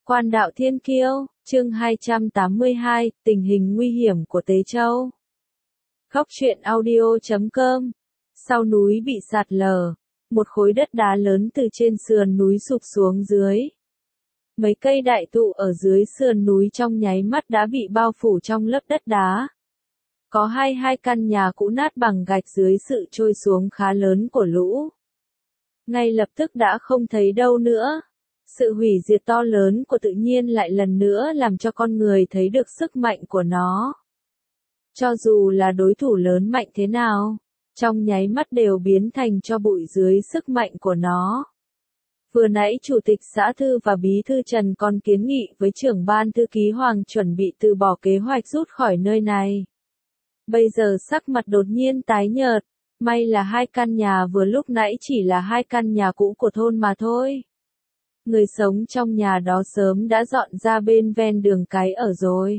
Quan đạo thiên kiêu, chương 282, tình hình nguy hiểm của Tế Châu. Góc truyện audio.com. Sau núi bị sạt lở, một khối đất đá lớn từ trên sườn núi sụp xuống dưới. Mấy cây đại thụ ở dưới sườn núi trong nháy mắt đã bị bao phủ trong lớp đất đá. Có hai căn nhà cũ nát bằng gạch dưới sự trôi xuống khá lớn của lũ. Ngay lập tức đã không thấy đâu nữa. Sự hủy diệt to lớn của tự nhiên lại lần nữa làm cho con người thấy được sức mạnh của nó. Cho dù là đối thủ lớn mạnh thế nào, trong nháy mắt đều biến thành tro bụi dưới sức mạnh của nó. Vừa nãy Chủ tịch xã Thư và Bí thư Trần còn kiến nghị với trưởng ban thư ký Hoàng chuẩn bị từ bỏ kế hoạch rút khỏi nơi này. Bây giờ sắc mặt đột nhiên tái nhợt, may là hai căn nhà vừa lúc nãy chỉ là hai căn nhà cũ của thôn mà thôi. Người sống trong nhà đó sớm đã dọn ra bên ven đường cái ở rồi.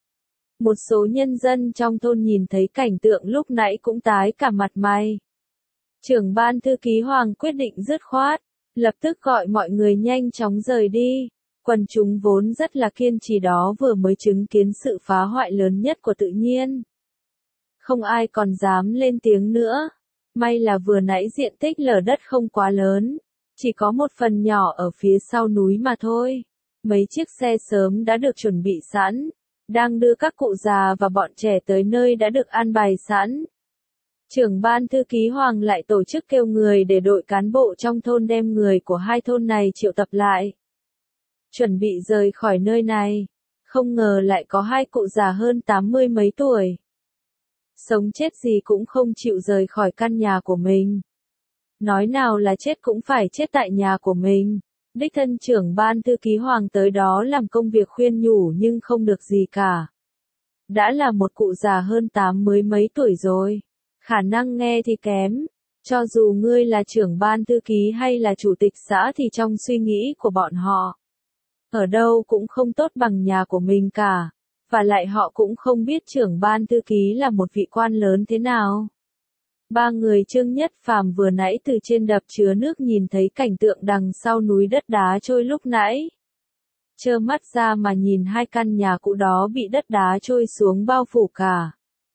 Một số nhân dân trong thôn nhìn thấy cảnh tượng lúc nãy cũng tái cả mặt mày. Trưởng ban thư ký Hoàng quyết định dứt khoát, lập tức gọi mọi người nhanh chóng rời đi. Quần chúng vốn rất là kiên trì đó vừa mới chứng kiến sự phá hoại lớn nhất của tự nhiên. Không ai còn dám lên tiếng nữa. May là vừa nãy diện tích lở đất không quá lớn. Chỉ có một phần nhỏ ở phía sau núi mà thôi. Mấy chiếc xe sớm đã được chuẩn bị sẵn, đang đưa các cụ già và bọn trẻ tới nơi đã được an bài sẵn. Trưởng ban thư ký Hoàng lại tổ chức kêu người để đội cán bộ trong thôn đem người của hai thôn này triệu tập lại. Chuẩn bị rời khỏi nơi này, không ngờ lại có hai cụ già hơn 80 mấy tuổi. Sống chết gì cũng không chịu rời khỏi căn nhà của mình. Nói nào là chết cũng phải chết tại nhà của mình. Đích thân trưởng ban thư ký Hoàng tới đó làm công việc khuyên nhủ nhưng không được gì cả. Đã là một cụ già hơn 80 mấy tuổi rồi. Khả năng nghe thì kém. Cho dù ngươi là trưởng ban thư ký hay là chủ tịch xã thì trong suy nghĩ của bọn họ, ở đâu cũng không tốt bằng nhà của mình cả. Và lại họ cũng không biết trưởng ban thư ký là một vị quan lớn thế nào. Ba người Trương Nhất Phàm vừa nãy từ trên đập chứa nước nhìn thấy cảnh tượng đằng sau núi đất đá trôi lúc nãy. Trơ mắt ra mà nhìn hai căn nhà cũ đó bị đất đá trôi xuống bao phủ cả.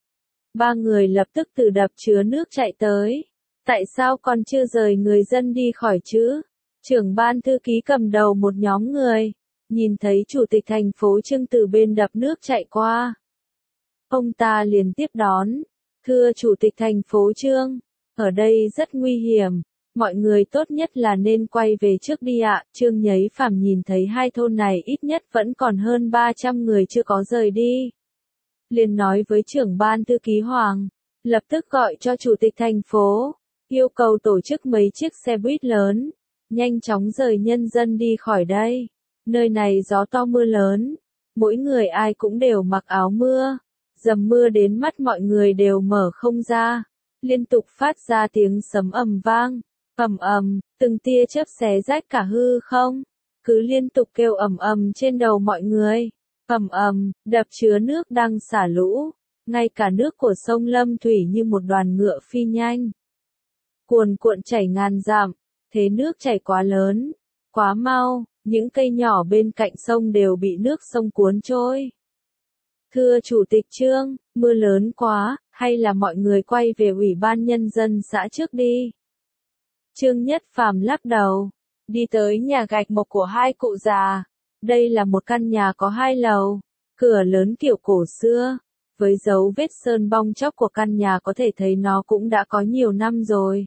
Ba người lập tức từ đập chứa nước chạy tới. Tại sao còn chưa rời người dân đi khỏi chứ? Trưởng ban thư ký cầm đầu một nhóm người. Nhìn thấy chủ tịch thành phố Trương từ bên đập nước chạy qua. Ông ta liền tiếp đón. Thưa Chủ tịch thành phố Trương, ở đây rất nguy hiểm, mọi người tốt nhất là nên quay về trước đi ạ. Trương Nhấy Phàm nhìn thấy hai thôn này ít nhất vẫn còn hơn 300 người chưa có rời đi. Liền nói với trưởng ban thư ký Hoàng, lập tức gọi cho Chủ tịch thành phố, yêu cầu tổ chức mấy chiếc xe buýt lớn, nhanh chóng rời nhân dân đi khỏi đây. Nơi này gió to mưa lớn, mỗi người ai cũng đều mặc áo mưa. Dầm mưa đến mắt mọi người đều mở không ra, liên tục phát ra tiếng sấm ầm vang, ầm ầm, từng tia chớp xé rách cả hư không, cứ liên tục kêu ầm ầm trên đầu mọi người, ầm ầm, đập chứa nước đang xả lũ, ngay cả nước của sông Lâm Thủy như một đoàn ngựa phi nhanh, cuồn cuộn chảy ngàn dặm, thế nước chảy quá lớn, quá mau, những cây nhỏ bên cạnh sông đều bị nước sông cuốn trôi. Thưa Chủ tịch Trương, mưa lớn quá, hay là mọi người quay về Ủy ban Nhân dân xã trước đi. Trương Nhất Phàm lắc đầu, đi tới nhà gạch mộc của hai cụ già. Đây là một căn nhà có hai lầu, cửa lớn kiểu cổ xưa, với dấu vết sơn bong chóc của căn nhà có thể thấy nó cũng đã có nhiều năm rồi.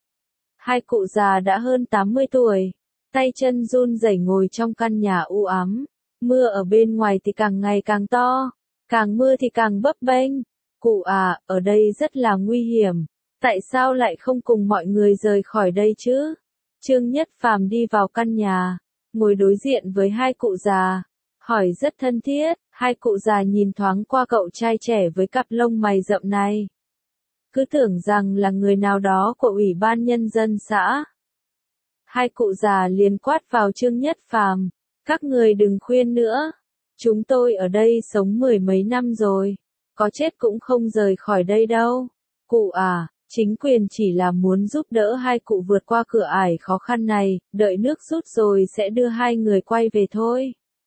Hai cụ già đã hơn 80 tuổi, tay chân run rẩy ngồi trong căn nhà u ám, mưa ở bên ngoài thì càng ngày càng to. Càng mưa thì càng bấp bênh. Cụ à, ở đây rất là nguy hiểm. Tại sao lại không cùng mọi người rời khỏi đây chứ? Trương Nhất Phàm đi vào căn nhà, ngồi đối diện với hai cụ già, hỏi rất thân thiết. Hai cụ già nhìn thoáng qua cậu trai trẻ với cặp lông mày rậm này. Cứ tưởng rằng là người nào đó của Ủy ban Nhân dân xã. Hai cụ già liền quát vào Trương Nhất Phàm, các người đừng khuyên nữa. Chúng tôi ở đây sống 10 mấy năm rồi, có chết cũng không rời khỏi đây đâu. Cụ à, chính quyền chỉ là muốn giúp đỡ hai cụ vượt qua cửa ải khó khăn này, đợi nước rút rồi sẽ đưa hai người quay về thôi.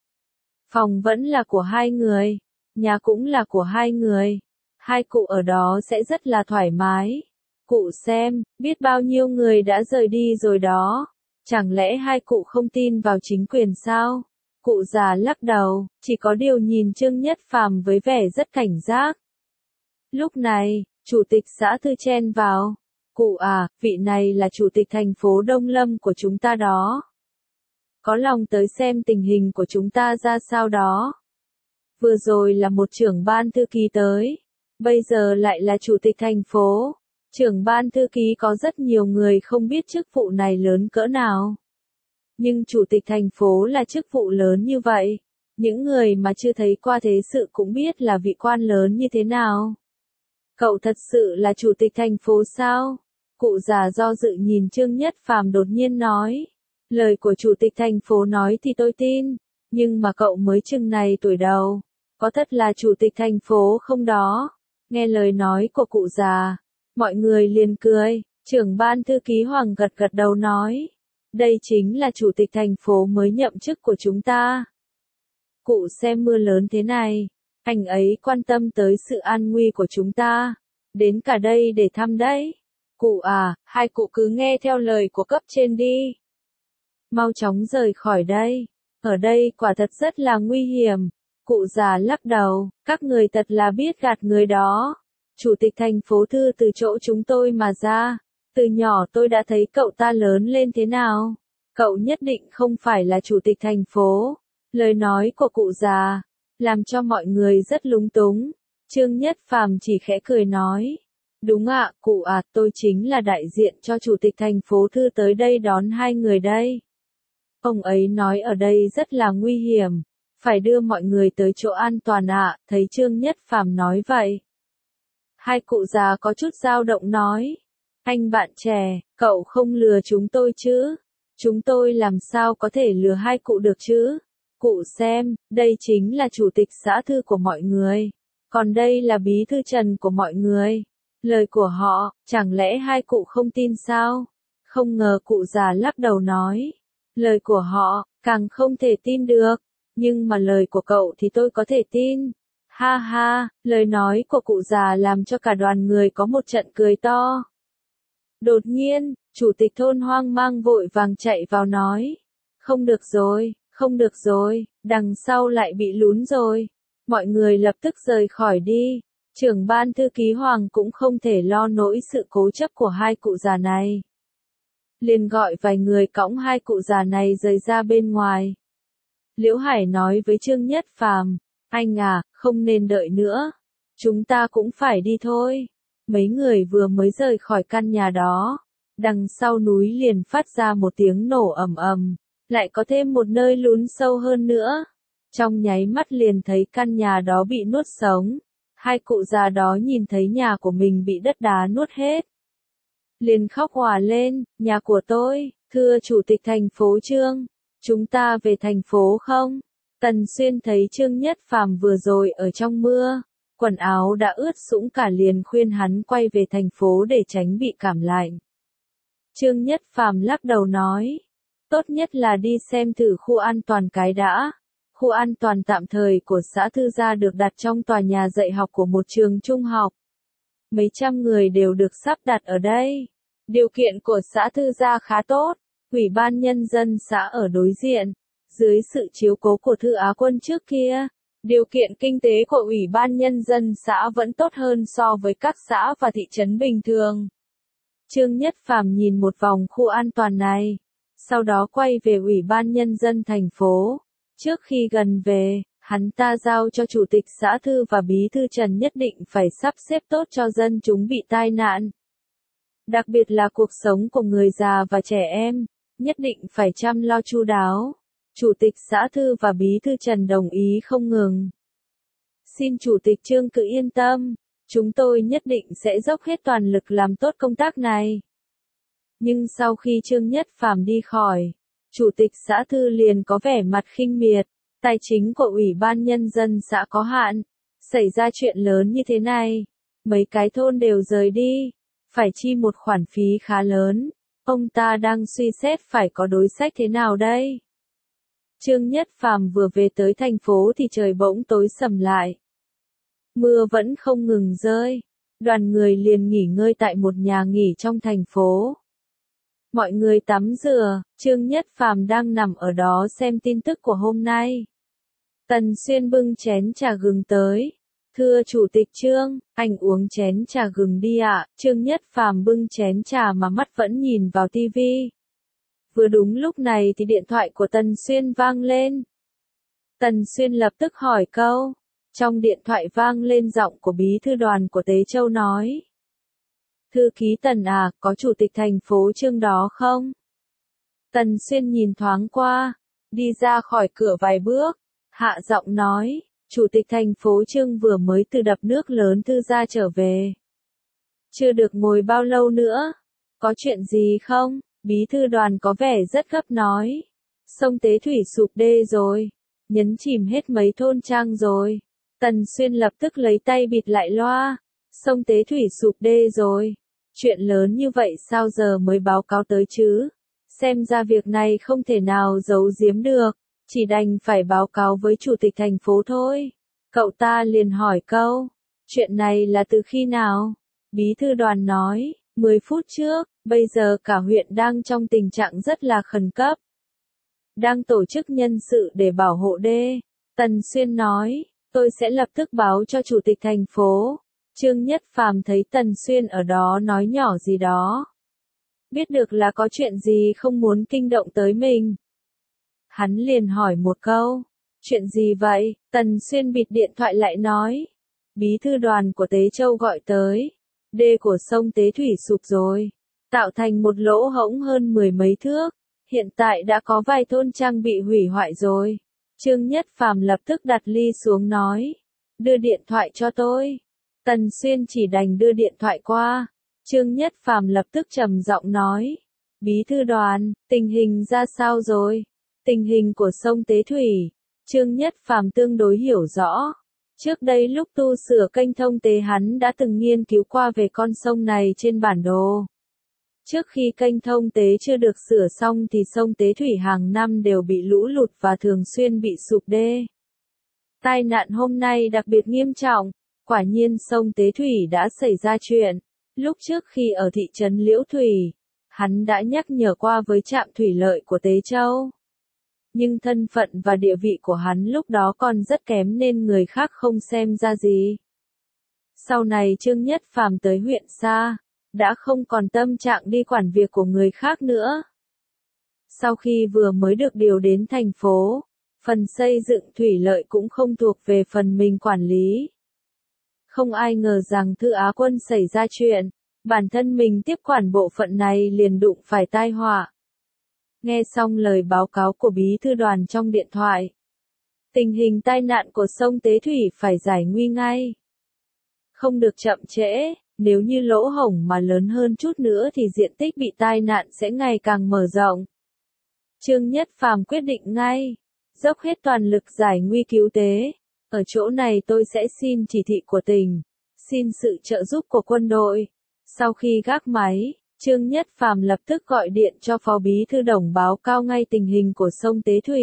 Phòng vẫn là của hai người, nhà cũng là của hai người. Hai cụ ở đó sẽ rất là thoải mái. Cụ xem, biết bao nhiêu người đã rời đi rồi đó. Chẳng lẽ hai cụ không tin vào chính quyền sao? Cụ già lắc đầu, chỉ có điều nhìn Trương Nhất Phàm với vẻ rất cảnh giác. Lúc này, chủ tịch xã Thư chen vào. Cụ à, vị này là chủ tịch thành phố Đông Lâm của chúng ta đó. Có lòng tới xem tình hình của chúng ta ra sao đó. Vừa rồi là một trưởng ban thư ký tới. Bây giờ lại là chủ tịch thành phố. Trưởng ban thư ký có rất nhiều người không biết chức vụ này lớn cỡ nào. Nhưng chủ tịch thành phố là chức vụ lớn như vậy. Những người mà chưa thấy qua thế sự cũng biết là vị quan lớn như thế nào. Cậu thật sự là chủ tịch thành phố sao? Cụ già do dự nhìn Trương Nhất Phàm đột nhiên nói. Lời của chủ tịch thành phố nói thì tôi tin. Nhưng mà cậu mới chừng này tuổi đầu. Có thật là chủ tịch thành phố không đó? Nghe lời nói của cụ già. Mọi người liền cười. Trưởng ban thư ký Hoàng gật gật đầu nói. Đây chính là chủ tịch thành phố mới nhậm chức của chúng ta. Cụ xem mưa lớn thế này. Anh ấy quan tâm tới sự an nguy của chúng ta. Đến cả đây để thăm đấy. Cụ à, hai cụ cứ nghe theo lời của cấp trên đi. Mau chóng rời khỏi đây. Ở đây quả thật rất là nguy hiểm. Cụ già lắc đầu, các người thật là biết gạt người đó. Chủ tịch thành phố Thư từ chỗ chúng tôi mà ra. Từ nhỏ tôi đã thấy cậu ta lớn lên thế nào. Cậu nhất định không phải là chủ tịch thành phố. Lời nói của cụ già làm cho mọi người rất lúng túng. Trương Nhất Phàm chỉ khẽ cười nói. Đúng ạ, cụ à, tôi chính là đại diện cho chủ tịch thành phố Thư tới đây đón hai người đây. Ông ấy nói ở đây rất là nguy hiểm. Phải đưa mọi người tới chỗ an toàn ạ, thấy Trương Nhất Phàm nói vậy. Hai cụ già có chút dao động nói. Anh bạn trẻ, cậu không lừa chúng tôi chứ? Chúng tôi làm sao có thể lừa hai cụ được chứ? Cụ xem, đây chính là chủ tịch xã Thư của mọi người. Còn đây là bí thư Trần của mọi người. Lời của họ, chẳng lẽ hai cụ không tin sao? Không ngờ cụ già lắc đầu nói. Lời của họ, càng không thể tin được. Nhưng mà lời của cậu thì tôi có thể tin. Ha ha, lời nói của cụ già làm cho cả đoàn người có một trận cười to. Đột nhiên, chủ tịch thôn hoang mang vội vàng chạy vào nói. Không được rồi, đằng sau lại bị lún rồi. Mọi người lập tức rời khỏi đi. Trưởng ban thư ký Hoàng cũng không thể lo nổi sự cố chấp của hai cụ già này. Liền gọi vài người cõng hai cụ già này rời ra bên ngoài. Liễu Hải nói với Trương Nhất Phàm, anh à, không nên đợi nữa. Chúng ta cũng phải đi thôi. Mấy người vừa mới rời khỏi căn nhà đó. Đằng sau núi liền phát ra một tiếng nổ ầm ầm. Lại có thêm một nơi lún sâu hơn nữa. Trong nháy mắt liền thấy căn nhà đó bị nuốt sống. Hai cụ già đó nhìn thấy nhà của mình bị đất đá nuốt hết. Liền khóc òa lên, nhà của tôi, thưa chủ tịch thành phố Trương, chúng ta về thành phố không? Tần Xuyên thấy Trương Nhất Phàm vừa rồi ở trong mưa, quần áo đã ướt sũng cả liền khuyên hắn quay về thành phố để tránh bị cảm lạnh. Trương Nhất Phàm lắc đầu nói, tốt nhất là đi xem thử khu an toàn cái đã. Khu an toàn tạm thời của xã Thư Gia được đặt trong tòa nhà dạy học của một trường trung học. Mấy trăm người đều được sắp đặt ở đây. Điều kiện của xã Thư Gia khá tốt. Ủy ban nhân dân xã ở đối diện. Dưới sự chiếu cố của Thư Á Quân trước kia, điều kiện kinh tế của Ủy ban nhân dân xã vẫn tốt hơn so với các xã và thị trấn bình thường. Trương Nhất Phàm nhìn một vòng khu an toàn này. Sau đó quay về Ủy ban nhân dân thành phố. Trước khi gần về, hắn ta giao cho chủ tịch xã Thư và bí thư Trần nhất định phải sắp xếp tốt cho dân chúng bị tai nạn. Đặc biệt là cuộc sống của người già và trẻ em, nhất định phải chăm lo chu đáo. Chủ tịch xã Thư và bí thư Trần đồng ý không ngừng. Xin chủ tịch Trương cứ yên tâm, chúng tôi nhất định sẽ dốc hết toàn lực làm tốt công tác này. Nhưng sau khi Trương Nhất Phàm đi khỏi, chủ tịch xã Thư liền có vẻ mặt khinh miệt, tài chính của Ủy ban nhân dân xã có hạn, xảy ra chuyện lớn như thế này, mấy cái thôn đều rời đi, phải chi một khoản phí khá lớn, ông ta đang suy xét phải có đối sách thế nào đây? Trương Nhất Phàm vừa về tới thành phố thì trời bỗng tối sầm lại. Mưa vẫn không ngừng rơi. Đoàn người liền nghỉ ngơi tại một nhà nghỉ trong thành phố. Mọi người tắm rửa, Trương Nhất Phàm đang nằm ở đó xem tin tức của hôm nay. Tần Xuyên bưng chén trà gừng tới. Thưa Chủ tịch Trương, anh uống chén trà gừng đi ạ. Trương Nhất Phàm bưng chén trà mà mắt vẫn nhìn vào tivi. Vừa đúng lúc này thì điện thoại của Tần Xuyên vang lên. Tần Xuyên lập tức hỏi câu. Trong điện thoại vang lên giọng của bí thư đoàn của Tế Châu nói. Thư ký Tần à, có chủ tịch thành phố Trương đó không? Tần Xuyên nhìn thoáng qua, đi ra khỏi cửa vài bước, hạ giọng nói, chủ tịch thành phố Trương vừa mới từ đập nước lớn Thư Gia trở về. Chưa được ngồi bao lâu nữa, có chuyện gì không? Bí thư đoàn có vẻ rất gấp nói. Sông Tế Thủy sụp đê rồi, nhấn chìm hết mấy thôn trang rồi. Tần Xuyên lập tức lấy tay bịt lại loa. Sông Tế Thủy sụp đê rồi. Chuyện lớn như vậy sao giờ mới báo cáo tới chứ? Xem ra việc này không thể nào giấu giếm được. Chỉ đành phải báo cáo với chủ tịch thành phố thôi. Cậu ta liền hỏi câu. Chuyện này là từ khi nào? Bí thư đoàn nói. 10 phút trước, bây giờ cả huyện đang trong tình trạng rất là khẩn cấp. Đang tổ chức nhân sự để bảo hộ đê. Tần Xuyên nói. Tôi sẽ lập tức báo cho chủ tịch thành phố. Trương Nhất Phàm thấy Tần Xuyên ở đó nói nhỏ gì đó. Biết được là có chuyện gì không muốn kinh động tới mình. Hắn liền hỏi một câu. Chuyện gì vậy? Tần Xuyên bịt điện thoại lại nói. Bí thư đoàn của Tế Châu gọi tới. Đê của sông Tế Thủy sụp rồi. Tạo thành một lỗ hổng hơn 10 mấy thước. Hiện tại đã có vài thôn trang bị hủy hoại rồi. Trương Nhất Phàm lập tức đặt ly xuống nói. Đưa điện thoại cho tôi. Tần Xuyên chỉ đành đưa điện thoại qua. Trương Nhất Phàm lập tức trầm giọng nói. Bí thư đoàn, tình hình ra sao rồi? Tình hình của sông Tế Thủy. Trương Nhất Phàm tương đối hiểu rõ. Trước đây lúc tu sửa kênh thông Tế hắn đã từng nghiên cứu qua về con sông này trên bản đồ. Trước khi kênh thông Tế chưa được sửa xong thì sông Tế Thủy hàng năm đều bị lũ lụt và thường xuyên bị sụp đê. Tai nạn hôm nay đặc biệt nghiêm trọng, quả nhiên sông Tế Thủy đã xảy ra chuyện. Lúc trước khi ở thị trấn Liễu Thủy, hắn đã nhắc nhở qua với trạm thủy lợi của Tế Châu. Nhưng thân phận và địa vị của hắn lúc đó còn rất kém nên người khác không xem ra gì. Sau này Trương Nhất Phàm tới huyện xa, đã không còn tâm trạng đi quản việc của người khác nữa. Sau khi vừa mới được điều đến thành phố, phần xây dựng thủy lợi cũng không thuộc về phần mình quản lý. Không ai ngờ rằng Thư Á Quân xảy ra chuyện, bản thân mình tiếp quản bộ phận này liền đụng phải tai họa. Nghe xong lời báo cáo của bí thư đoàn trong điện thoại. Tình hình tai nạn của sông Tế Thủy phải giải nguy ngay. Không được chậm trễ, nếu như lỗ hổng mà lớn hơn chút nữa thì diện tích bị tai nạn sẽ ngày càng mở rộng. Trương Nhất Phàm quyết định ngay, dốc hết toàn lực giải nguy cứu tế. Ở chỗ này tôi sẽ xin chỉ thị của tỉnh, xin sự trợ giúp của quân đội. Sau khi gác máy, Trương Nhất Phàm lập tức gọi điện cho Phó Bí thư Đồng báo cáo ngay tình hình của sông Tế Thủy.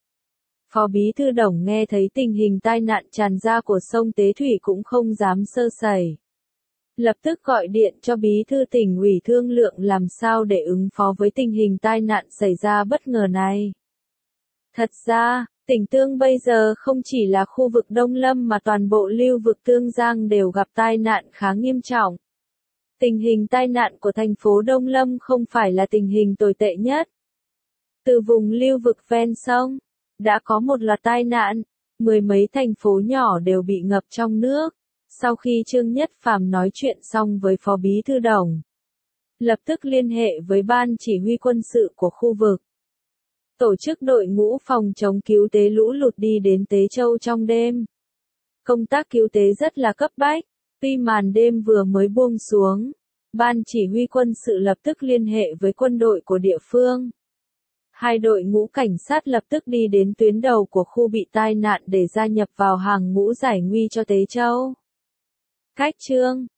Phó Bí thư Đồng nghe thấy tình hình tai nạn tràn ra của sông Tế Thủy cũng không dám sơ sẩy. Lập tức gọi điện cho Bí thư tỉnh ủy thương lượng làm sao để ứng phó với tình hình tai nạn xảy ra bất ngờ này. Thật ra, tỉnh Tương bây giờ không chỉ là khu vực Đông Lâm mà toàn bộ lưu vực Tương Giang đều gặp tai nạn khá nghiêm trọng. Tình hình tai nạn của thành phố Đông Lâm không phải là tình hình tồi tệ nhất. Từ vùng lưu vực ven sông, đã có một loạt tai nạn, 10 mấy thành phố nhỏ đều bị ngập trong nước. Sau khi Trương Nhất Phàm nói chuyện xong với Phó Bí thư Đồng, lập tức liên hệ với Ban Chỉ huy quân sự của khu vực. Tổ chức đội ngũ phòng chống cứu tế lũ lụt đi đến Tế Châu trong đêm. Công tác cứu tế rất là cấp bách, tuy màn đêm vừa mới buông xuống, Ban Chỉ huy quân sự lập tức liên hệ với quân đội của địa phương. Hai đội ngũ cảnh sát lập tức đi đến tuyến đầu của khu bị tai nạn để gia nhập vào hàng ngũ giải nguy cho Tế Châu. Cách Trương,